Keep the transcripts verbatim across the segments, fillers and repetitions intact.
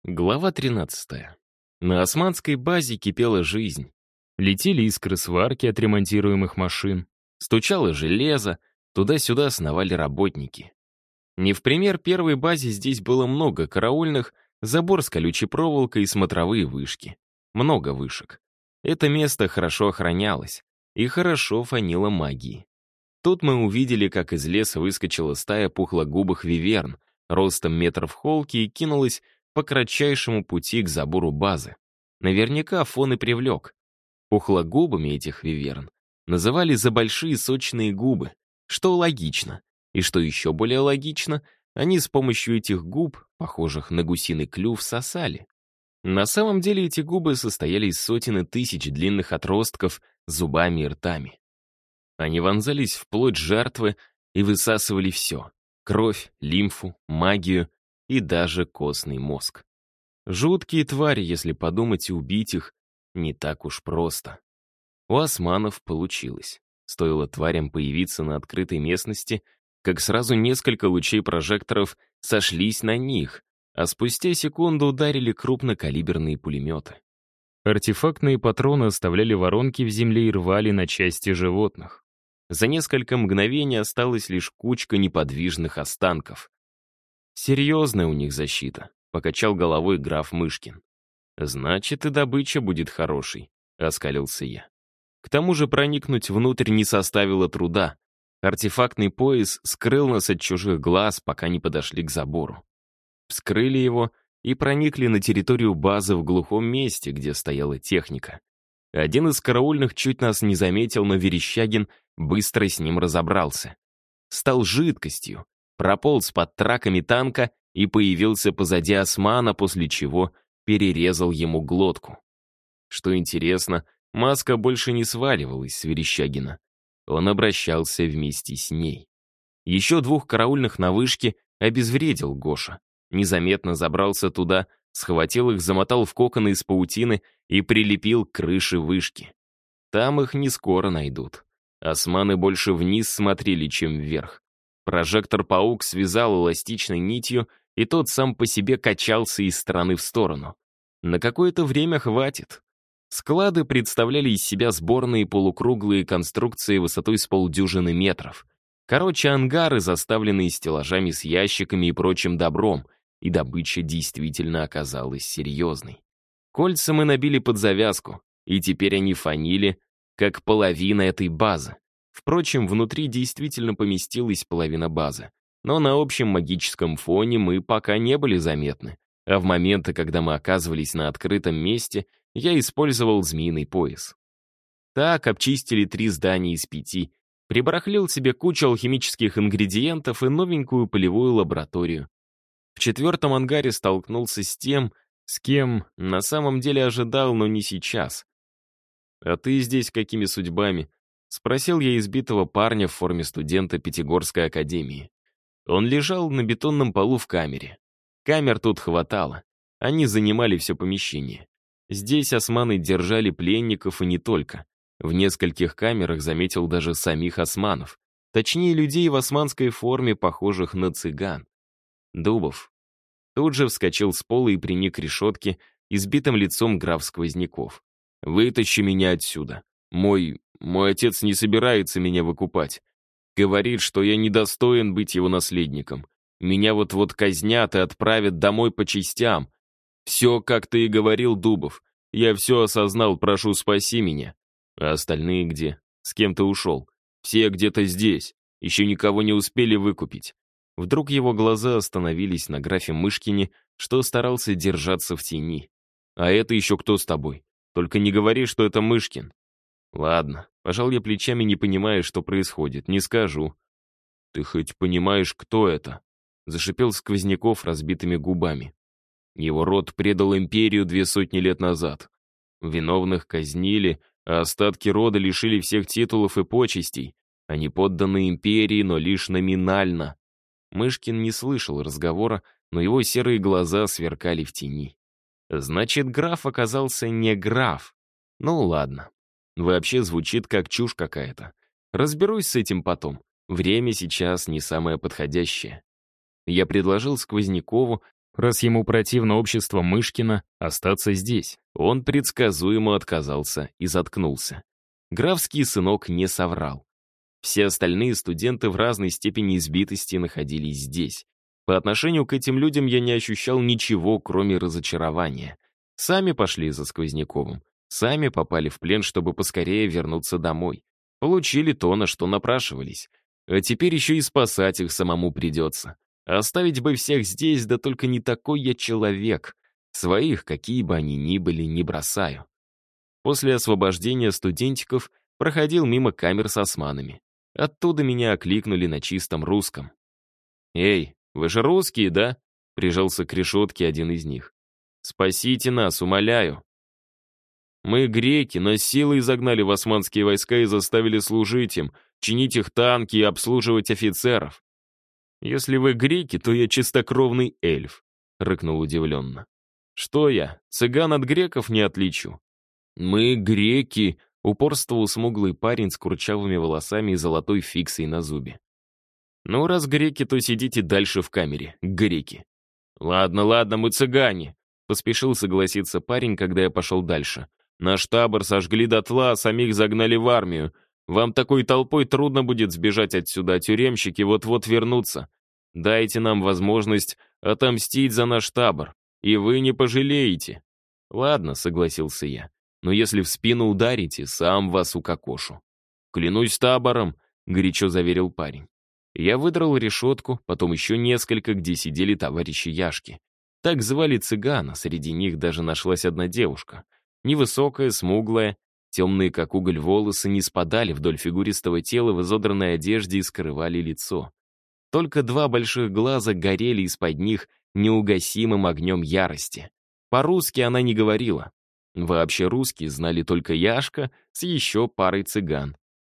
Глава тринадцатая. На османской базе кипела жизнь. Летели искры сварки от ремонтируемых машин, стучало железо, туда-сюда сновали работники. Не в пример первой базе здесь было много караульных, забор с колючей проволокой и смотровые вышки. Много вышек. Это место хорошо охранялось и хорошо фанило магией. Тут мы увидели, как из леса выскочила стая пухлогубых виверн, ростом метров холки, и кинулась по кратчайшему пути к забору базы. Наверняка фон и привлек. Пухлогубыми этих виверн называли за большие сочные губы, что логично. И что еще более логично, они с помощью этих губ, похожих на гусиный клюв, сосали. На самом деле эти губы состояли из сотен и тысяч длинных отростков с зубами и ртами. Они вонзались в плоть жертвы и высасывали все — кровь, лимфу, магию и даже костный мозг. Жуткие твари, если подумать, и убить их не так уж просто. У османов получилось. Стоило тварям появиться на открытой местности, как сразу несколько лучей прожекторов сошлись на них, а спустя секунду ударили крупнокалиберные пулеметы. Артефактные патроны оставляли воронки в земле и рвали на части животных. За несколько мгновений осталась лишь кучка неподвижных останков. «Серьезная у них защита», — покачал головой граф Мышкин. «Значит, и добыча будет хорошей», — оскалился я. К тому же проникнуть внутрь не составило труда. Артефактный пояс скрыл нас от чужих глаз, пока не подошли к забору. Вскрыли его и проникли на территорию базы в глухом месте, где стояла техника. Один из караульных чуть нас не заметил, но Верещагин быстро с ним разобрался. Стал жидкостью, прополз под траками танка и появился позади османа, после чего перерезал ему глотку. Что интересно, маска больше не сваливалась с Верещагина. Он обращался вместе с ней. Еще двух караульных на вышке обезвредил Гоша. Незаметно забрался туда, схватил их, замотал в коконы из паутины и прилепил к крыше вышки. Там их не скоро найдут. Османы больше вниз смотрели, чем вверх. Прожектор-паук связал эластичной нитью, и тот сам по себе качался из стороны в сторону. На какое-то время хватит. Склады представляли из себя сборные полукруглые конструкции высотой с полдюжины метров. Короче, ангары, заставленные стеллажами с ящиками и прочим добром, и добыча действительно оказалась серьезной. Кольца мы набили под завязку, и теперь они фанили, как половина этой базы. Впрочем, внутри действительно поместилась половина базы. Но на общем магическом фоне мы пока не были заметны. А в моменты, когда мы оказывались на открытом месте, я использовал змеиный пояс. Так обчистили три здания из пяти, прибарахлил себе кучу алхимических ингредиентов и новенькую полевую лабораторию. В четвертом ангаре столкнулся с тем, с кем на самом деле ожидал, но не сейчас. «А ты здесь какими судьбами?» — спросил я избитого парня в форме студента Пятигорской академии. Он лежал на бетонном полу в камере. Камер тут хватало. Они занимали все помещение. Здесь османы держали пленников и не только. В нескольких камерах заметил даже самих османов. Точнее, людей в османской форме, похожих на цыган. Дубов. Тут же вскочил с пола и приник к решетке, избитым лицом граф Сквозняков. «Вытащи меня отсюда. Мой... мой отец не собирается меня выкупать. Говорит, что я недостоин быть его наследником. Меня вот-вот казнят и отправят домой по частям. Все, как ты и говорил, Дубов. Я все осознал, прошу, спаси меня. А остальные где? С кем ты ушел? Все где-то здесь. Еще никого не успели выкупить». Вдруг его глаза остановились на графе Мышкине, что старался держаться в тени. «А это еще кто с тобой? Только не говори, что это Мышкин». «Ладно», — пожал я плечами, не понимая, что происходит, не скажу. «Ты хоть понимаешь, кто это?» — зашипел Сквозняков разбитыми губами. Его род предал империю две сотни лет назад. Виновных казнили, а остатки рода лишили всех титулов и почестей. Они подданы империи, но лишь номинально. Мышкин не слышал разговора, но его серые глаза сверкали в тени. Значит, граф оказался не граф. Ну ладно. Вообще звучит как чушь какая-то. Разберусь с этим потом. Время сейчас не самое подходящее. Я предложил Сквознякову раз ему противно общество Мышкина, остаться здесь. Он предсказуемо отказался и заткнулся. Графский сынок не соврал. Все остальные студенты в разной степени избитости находились здесь. По отношению к этим людям я не ощущал ничего, кроме разочарования. Сами пошли за Сквозняковым. Сами попали в плен, чтобы поскорее вернуться домой. Получили то, на что напрашивались. А теперь еще и спасать их самому придется. Оставить бы всех здесь, да только не такой я человек. Своих, какие бы они ни были, не бросаю. После освобождения студентиков проходил мимо камер с османами. Оттуда меня окликнули на чистом русском. «Эй, вы же русские, да?» — прижался к решетке один из них. «Спасите нас, умоляю». «Мы греки, нас силой загнали в османские войска и заставили служить им, чинить их танки и обслуживать офицеров». «Если вы греки, то я чистокровный эльф», — рыкнул удивленно. «Что я, цыган от греков не отличу?» «Мы греки», — упорствовал смуглый парень с курчавыми волосами и золотой фиксой на зубе. «Ну, раз греки, то сидите дальше в камере, греки». «Ладно, ладно, мы цыгане», — поспешил согласиться парень, когда я пошел дальше. «Наш табор сожгли дотла, а самих загнали в армию. Вам такой толпой трудно будет сбежать отсюда, а тюремщики вот-вот вернутся. Дайте нам возможность отомстить за наш табор, и вы не пожалеете». «Ладно», — согласился я, «но если в спину ударите, сам вас укокошу». «Клянусь табором», — горячо заверил парень. Я выдрал решетку, потом еще несколько, где сидели товарищи Яшки. Так звали цыгана, среди них даже нашлась одна девушка. Невысокая, смуглая, темные, как уголь, волосы не спадали вдоль фигуристого тела в изодранной одежде и скрывали лицо. Только два больших глаза горели из-под них неугасимым огнем ярости. По-русски она не говорила. Вообще русские знали только Яшка с еще парой цыган.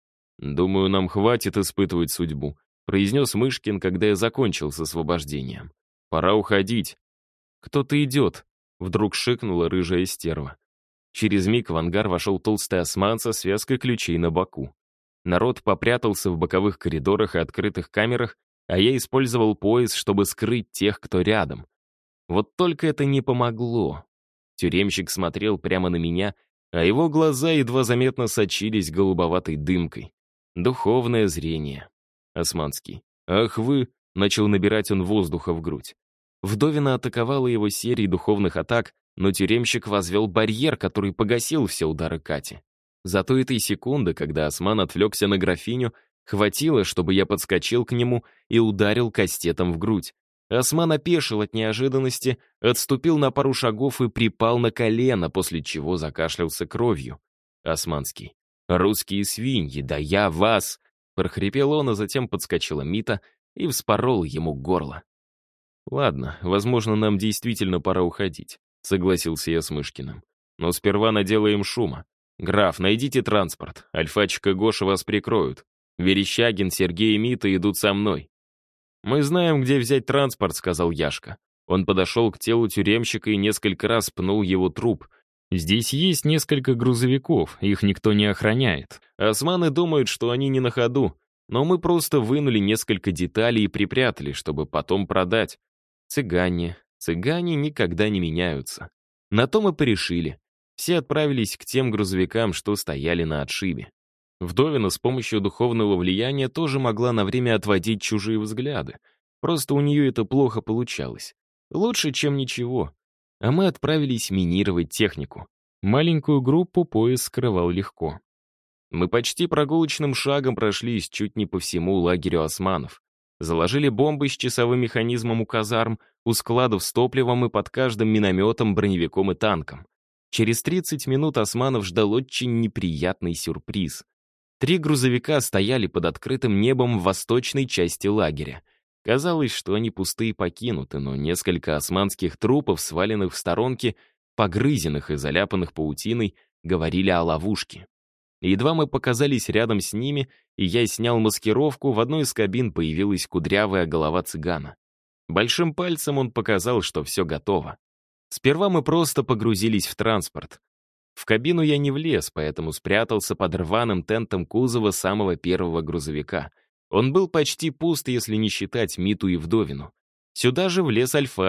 «Думаю, нам хватит испытывать судьбу», — произнес Мышкин, когда я закончил с освобождением. «Пора уходить». «Кто-то идет», — вдруг шикнула рыжая стерва. Через миг в ангар вошел толстый осман со связкой ключей на боку. Народ попрятался в боковых коридорах и открытых камерах, а я использовал пояс, чтобы скрыть тех, кто рядом. Вот только это не помогло. Тюремщик смотрел прямо на меня, а его глаза едва заметно сочились голубоватой дымкой. Духовное зрение. Османский. «Ах вы!» — начал набирать он воздуха в грудь. Вдовина атаковала его серией духовных атак, но тюремщик возвел барьер, который погасил все удары Кати. Зато этой секунды, когда осман отвлекся на графиню, хватило, чтобы я подскочил к нему и ударил кастетом в грудь. Осман опешил от неожиданности, отступил на пару шагов и припал на колено, после чего закашлялся кровью. Османский. «Русские свиньи, да я вас!» прохрипел он, а затем подскочила Мита и вспорол ему горло. «Ладно, возможно, нам действительно пора уходить», — согласился я с Мышкиным. «Но сперва наделаем шума. Граф, найдите транспорт. Альфачик и Гоша вас прикроют. Верещагин, Сергей и Мита идут со мной». «Мы знаем, где взять транспорт», — сказал Яшка. Он подошел к телу тюремщика и несколько раз пнул его труп. «Здесь есть несколько грузовиков, их никто не охраняет. Османы думают, что они не на ходу, но мы просто вынули несколько деталей и припрятали, чтобы потом продать. Цыгане. Цыгане никогда не меняются. На то мы порешили. Все отправились к тем грузовикам, что стояли на отшибе. Вдовина с помощью духовного влияния тоже могла на время отводить чужие взгляды. Просто у нее это плохо получалось. Лучше, чем ничего. А мы отправились минировать технику. Маленькую группу поезд скрывал легко. Мы почти прогулочным шагом прошлись чуть не по всему лагерю османов. Заложили бомбы с часовым механизмом у казарм, у складов с топливом и под каждым минометом, броневиком и танком. Через тридцать минут османов ждал очень неприятный сюрприз. Три грузовика стояли под открытым небом в восточной части лагеря. Казалось, что они пустые и покинуты, но несколько османских трупов, сваленных в сторонке, погрызенных и заляпанных паутиной, говорили о ловушке. Едва мы показались рядом с ними, и я снял маскировку, в одной из кабин появилась кудрявая голова цыгана. Большим пальцем он показал, что все готово. Сперва мы просто погрузились в транспорт. В кабину я не влез, поэтому спрятался под рваным тентом кузова самого первого грузовика. Он был почти пуст, если не считать Миту и Вдовину. Сюда же влез Альфачик,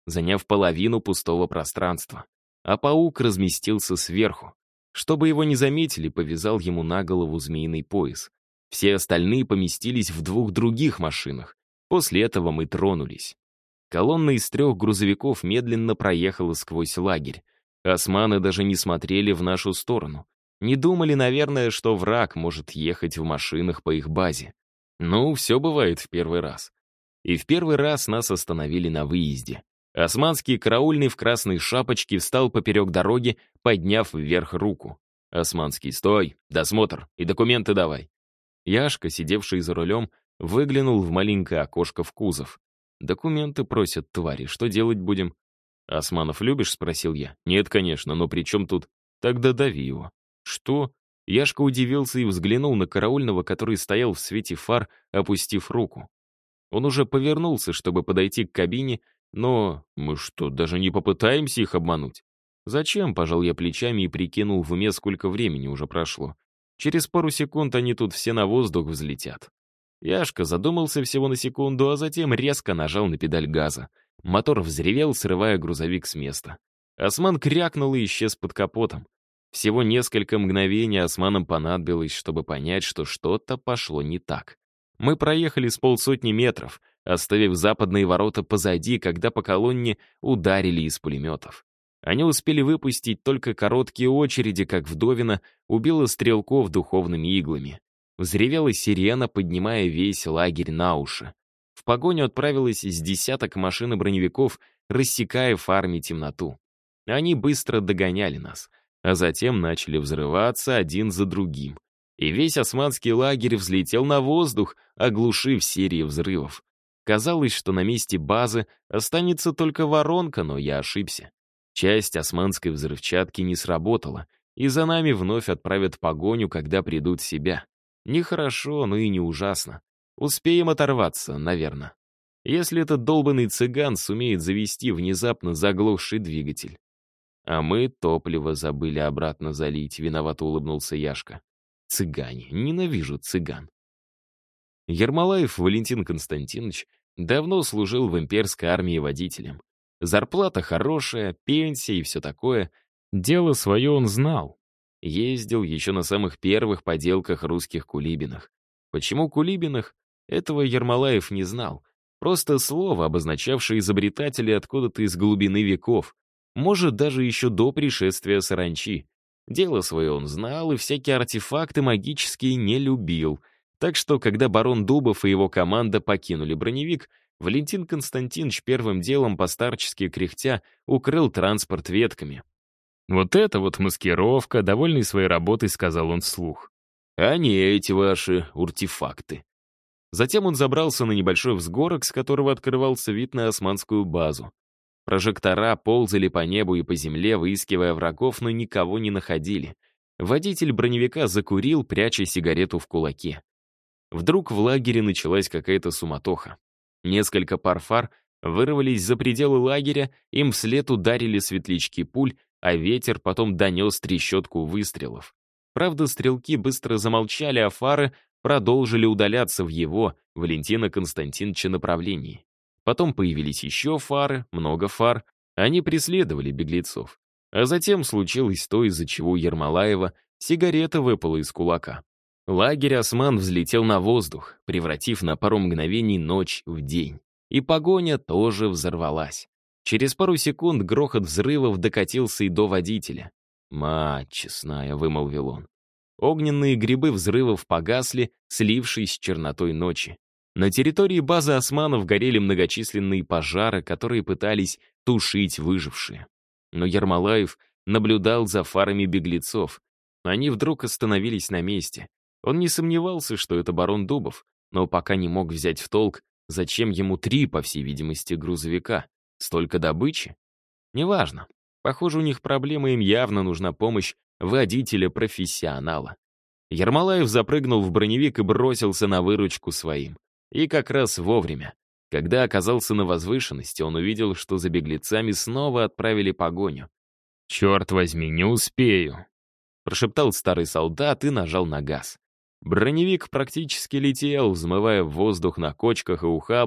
заняв половину пустого пространства. А паук разместился сверху. Чтобы его не заметили, повязал ему на голову змеиный пояс. Все остальные поместились в двух других машинах. После этого мы тронулись. Колонна из трех грузовиков медленно проехала сквозь лагерь. Османы даже не смотрели в нашу сторону. Не думали, наверное, что враг может ехать в машинах по их базе. Ну, все бывает в первый раз. И в первый раз нас остановили на выезде. Османский караульный в красной шапочке встал поперек дороги, подняв вверх руку. «Османский, стой! Досмотр! И документы давай!» Яшка, сидевший за рулем, выглянул в маленькое окошко в кузов. «Документы просят, твари, что делать будем?» «Османов любишь?» — спросил я. «Нет, конечно, но при чем тут?» «Тогда дави его». «Что?» Яшка удивился и взглянул на караульного, который стоял в свете фар, опустив руку. Он уже повернулся, чтобы подойти к кабине, но мы что, даже не попытаемся их обмануть? «Зачем?» — пожал я плечами и прикинул в уме, сколько времени уже прошло. Через пару секунд они тут все на воздух взлетят. Яшка задумался всего на секунду, а затем резко нажал на педаль газа. Мотор взревел, срывая грузовик с места. Осман крякнул и исчез под капотом. Всего несколько мгновений османам понадобилось, чтобы понять, что что-то пошло не так. Мы проехали с полсотни метров, оставив западные ворота позади, когда по колонне ударили из пулеметов. Они успели выпустить только короткие очереди, как вдовина убила стрелков духовными иглами. Взревела сирена, поднимая весь лагерь на уши. В погоню отправилось с десяток машин и броневиков, рассекая фарами темноту. Они быстро догоняли нас, а затем начали взрываться один за другим. И весь османский лагерь взлетел на воздух, оглушив серии взрывов. Казалось, что на месте базы останется только воронка, но я ошибся. Часть османской взрывчатки не сработала, и за нами вновь отправят погоню, когда придут в себя. Нехорошо, но и не ужасно. Успеем оторваться, наверное. Если этот долбанный цыган сумеет завести внезапно заглохший двигатель. А мы топливо забыли обратно залить, виновато улыбнулся Яшка. Цыгане, ненавижу цыган. Ермолаев Валентин Константинович давно служил в имперской армии водителем. Зарплата хорошая, пенсия и все такое. Дело свое он знал. Ездил еще на самых первых поделках русских кулибинах. Почему кулибинах? Этого Ермолаев не знал. Просто слово, обозначавшее изобретателей откуда-то из глубины веков. Может, даже еще до пришествия саранчи. Дело свое он знал и всякие артефакты магические не любил. Так что, когда барон Дубов и его команда покинули броневик, Валентин Константинович первым делом постарчески кряхтя укрыл транспорт ветками. «Вот это вот маскировка», — довольный своей работой, сказал он вслух. «А не эти ваши артефакты». Затем он забрался на небольшой взгорок, с которого открывался вид на османскую базу. Прожектора ползали по небу и по земле, выискивая врагов, но никого не находили. Водитель броневика закурил, пряча сигарету в кулаке. Вдруг в лагере началась какая-то суматоха. Несколько пар фар вырвались за пределы лагеря, им вслед ударили светлячки пуль, а ветер потом донес трещотку выстрелов. Правда, стрелки быстро замолчали, а фары продолжили удаляться в его, Валентина Константиновича, направлении. Потом появились еще фары, много фар. Они преследовали беглецов. А затем случилось то, из-за чего у Ермолаева сигарета выпала из кулака. Лагерь осман взлетел на воздух, превратив на пару мгновений ночь в день. И погоня тоже взорвалась. Через пару секунд грохот взрывов докатился и до водителя. «Мать честная», — вымолвил он. Огненные грибы взрывов погасли, слившись с чернотой ночи. На территории базы османов горели многочисленные пожары, которые пытались тушить выжившие. Но Ермолаев наблюдал за фарами беглецов. Они вдруг остановились на месте. Он не сомневался, что это барон Дубов, но пока не мог взять в толк, зачем ему три, по всей видимости, грузовика. Столько добычи? Неважно. Похоже, у них проблема, им явно нужна помощь водителя-профессионала. Ермолаев запрыгнул в броневик и бросился на выручку своим. И как раз вовремя. Когда оказался на возвышенности, он увидел, что за беглецами снова отправили погоню. «Черт возьми, не успею!» Прошептал старый солдат и нажал на газ. Броневик практически летел, взмывая в воздух на кочках и ухабах,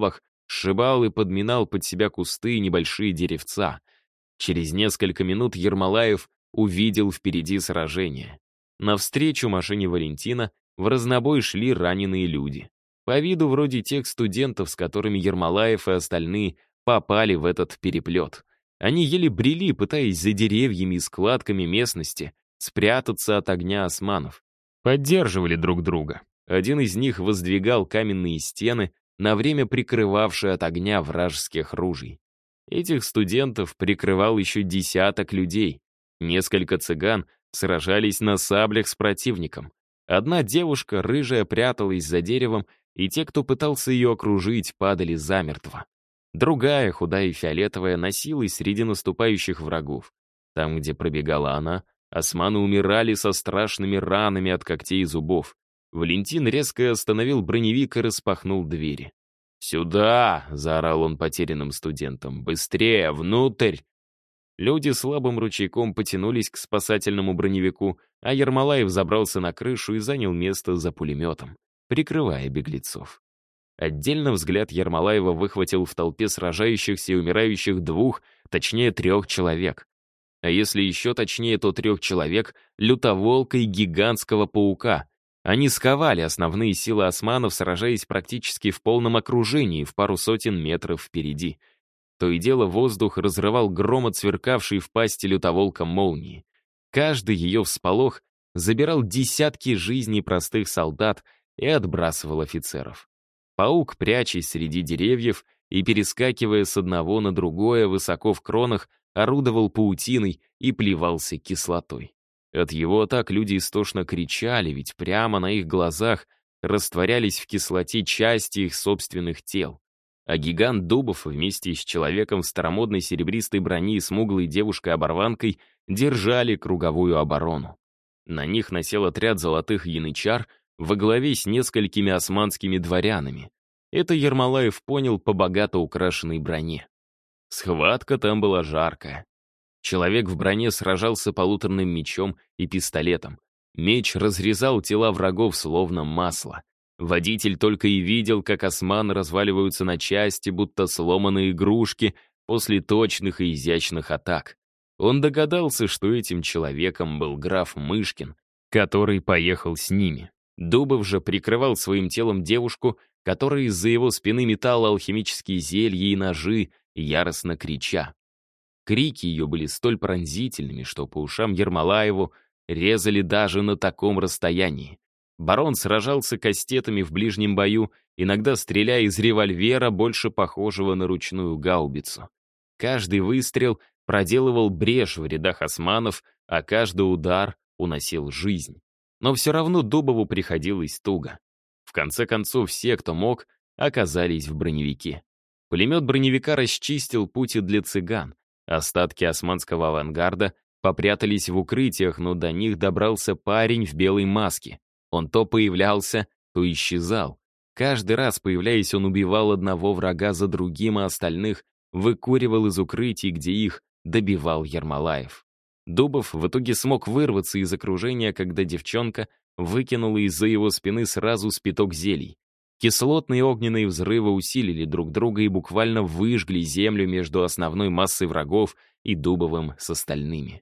сшибал и подминал под себя кусты и небольшие деревца. Через несколько минут Ермолаев увидел впереди сражение. Навстречу машине Валентина в разнобой шли раненые люди. По виду вроде тех студентов, с которыми Ермолаев и остальные попали в этот переплет. Они еле брели, пытаясь за деревьями и складками местности спрятаться от огня османов. Поддерживали друг друга. Один из них воздвигал каменные стены, на время прикрывавшие от огня вражеских ружей. Этих студентов прикрывал еще десяток людей. Несколько цыган сражались на саблях с противником. Одна девушка, рыжая, пряталась за деревом, и те, кто пытался ее окружить, падали замертво. Другая, худая и фиолетовая, носилась среди наступающих врагов. Там, где пробегала она, османы умирали со страшными ранами от когтей и зубов. Валентин резко остановил броневик и распахнул двери. «Сюда!» — заорал он потерянным студентам. «Быстрее! Внутрь!» Люди слабым ручейком потянулись к спасательному броневику, а Ермолаев забрался на крышу и занял место за пулеметом, прикрывая беглецов. Отдельно взгляд Ермолаева выхватил в толпе сражающихся и умирающих двух, точнее трех человек. А если еще точнее, то трех человек — лютоволка и гигантского паука. Они сковали основные силы османов, сражаясь практически в полном окружении, в пару сотен метров впереди. То и дело воздух разрывал громот, сверкавший в пасти лютоволка молнии. Каждый ее всполох забирал десятки жизней простых солдат и отбрасывал офицеров. Паук, прячась среди деревьев и перескакивая с одного на другое высоко в кронах, орудовал паутиной и плевался кислотой. От его атак люди истошно кричали, ведь прямо на их глазах растворялись в кислоте части их собственных тел. А гигант Дубов вместе с человеком в старомодной серебристой броне и смуглой девушкой-оборванкой держали круговую оборону. На них насел отряд золотых янычар во главе с несколькими османскими дворянами. Это Ермолаев понял по богато украшенной броне. Схватка там была жаркая. Человек в броне сражался полуторным мечом и пистолетом. Меч разрезал тела врагов словно масло. Водитель только и видел, как османы разваливаются на части, будто сломанные игрушки, после точных и изящных атак. Он догадался, что этим человеком был граф Мышкин, который поехал с ними. Дубов же прикрывал своим телом девушку, которая из-за его спины метала алхимические зелья и ножи, яростно крича. Крики ее были столь пронзительными, что по ушам Ермолаеву резали даже на таком расстоянии. Барон сражался кастетами в ближнем бою, иногда стреляя из револьвера, больше похожего на ручную гаубицу. Каждый выстрел проделывал брешь в рядах османов, а каждый удар уносил жизнь. Но все равно Дубову приходилось туго. В конце концов, все, кто мог, оказались в броневике. Пулемет броневика расчистил пути для цыган. Остатки османского авангарда попрятались в укрытиях, но до них добрался парень в белой маске. Он то появлялся, то исчезал. Каждый раз, появляясь, он убивал одного врага за другим, а остальных выкуривал из укрытий, где их добивал Ермолаев. Дубов в итоге смог вырваться из окружения, когда девчонка выкинула из-за его спины сразу спиток зелий. Кислотные и огненные взрывы усилили друг друга и буквально выжгли землю между основной массой врагов и Дубовым с остальными.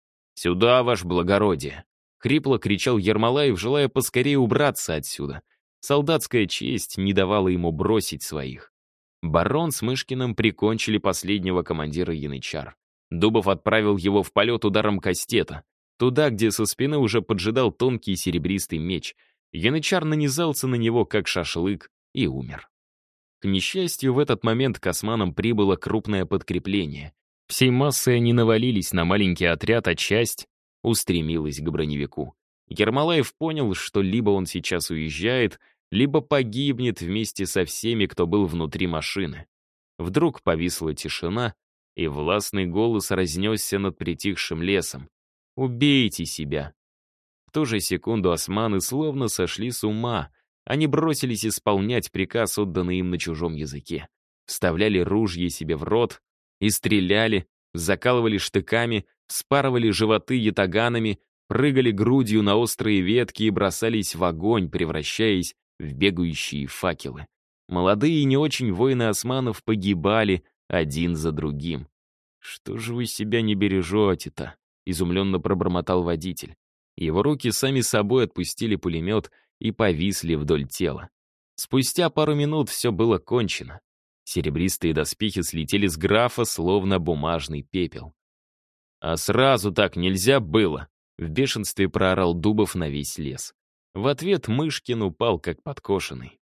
«Сюда, ваше благородие!» — хрипло кричал Ермолаев, желая поскорее убраться отсюда. Солдатская честь не давала ему бросить своих. Барон с Мышкиным прикончили последнего командира янычар. Дубов отправил его в полет ударом кастета, туда, где со спины уже поджидал тонкий серебристый меч. Янычар нанизался на него, как шашлык, и умер. К несчастью, в этот момент к османам прибыло крупное подкрепление. Всей массой они навалились на маленький отряд, а часть устремилась к броневику. Ермолаев понял, что либо он сейчас уезжает, либо погибнет вместе со всеми, кто был внутри машины. Вдруг повисла тишина, и властный голос разнесся над притихшим лесом. «Убейте себя!» В ту же секунду османы словно сошли с ума. Они бросились исполнять приказ, отданный им на чужом языке. Вставляли ружья себе в рот и стреляли, закалывали штыками, вспарывали животы ятаганами, прыгали грудью на острые ветки и бросались в огонь, превращаясь в бегающие факелы. Молодые и не очень воины османов погибали один за другим. «Что же вы себя не бережете-то?» — изумленно пробормотал водитель. Его руки сами собой отпустили пулемет и повисли вдоль тела. Спустя пару минут все было кончено. Серебристые доспехи слетели с графа, словно бумажный пепел. «А сразу так нельзя было!» — в бешенстве проорал Дубов на весь лес. В ответ Мышкин упал, как подкошенный.